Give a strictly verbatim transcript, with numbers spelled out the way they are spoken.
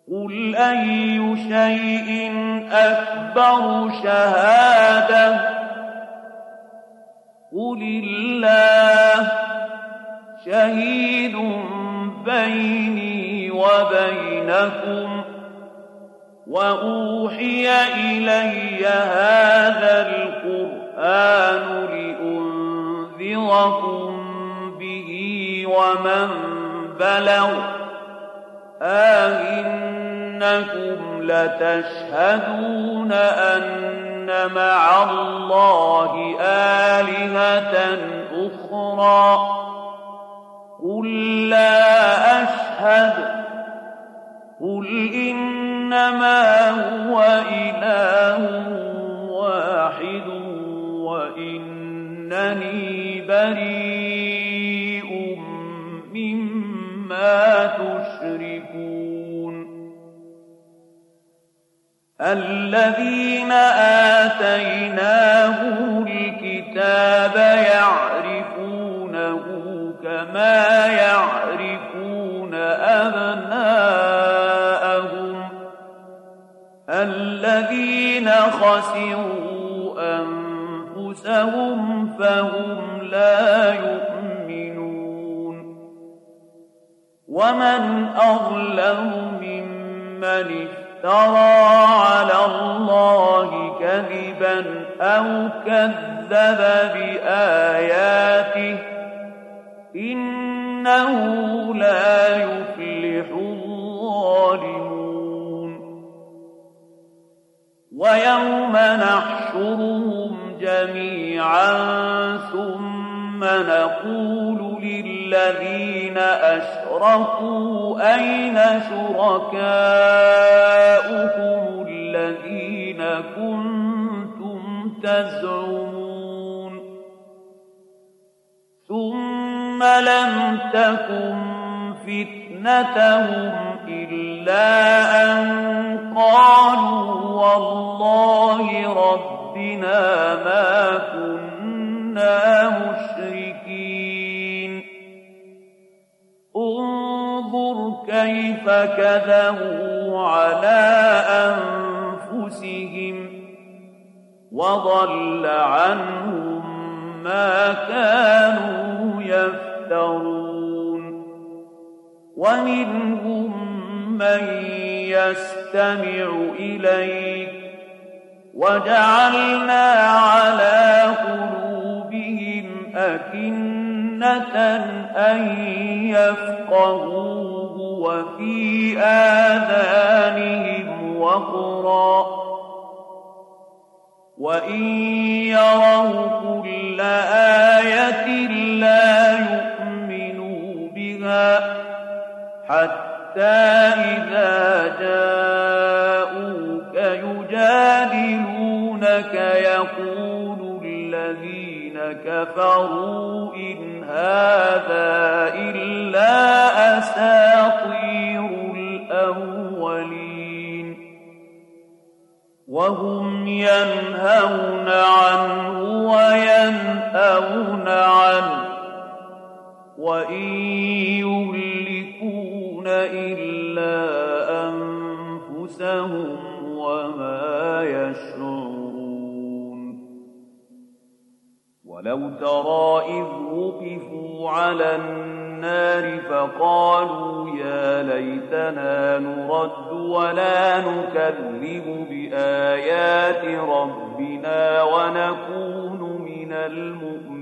قل أي شيء أكبر شهادة قل الله شهيد بيني وبينكم وأوحي إلي هذا القرآن لأنذركم به ومن بلغ أئنكم لتشهدون أن مع الله آلهة أخرى قل لا أشهد قل إنما هو إله واحد وإنني بريء مما تشركون الذين آتيناهم الكتاب يعرفونه كما يعرفون أبناءهم الذين خسروا أنفسهم فهم لا يؤمنون ومن أظلم ممن افترى على الله كذبا أو كذب بآياته إنه لا يفلح الظالمون ويوم نحشرهم جميعا ثم نقول للذين أشركوا أين شركاؤكم الذين كنتم تزعمون ثم لم تكن فتنتهم إلا أن قالوا والله ربنا ما كنا مشركين انظر كيف كذبوا على أنفسهم وضل عنهم ما كانوا يفترون ومنهم من يستمع إليك وجعلنا على قلوبهم أكنة أن يفقهوه وفي آذانهم وقرا وإن يروا كل آية لا يؤمنوا بها حتى إذا جاءوك يجادلونك يقول الذين كفروا إن هذا إلا أساطير الأولين وهم ينهون عنه وينأون عنه وإن يهلكون إلا أنفسهم وما يشعرون ولو ترى إذ وقفوا على النار فقالوا يا ليتنا نرد ولا نكذب بآيات ربنا ونكون من المؤمنين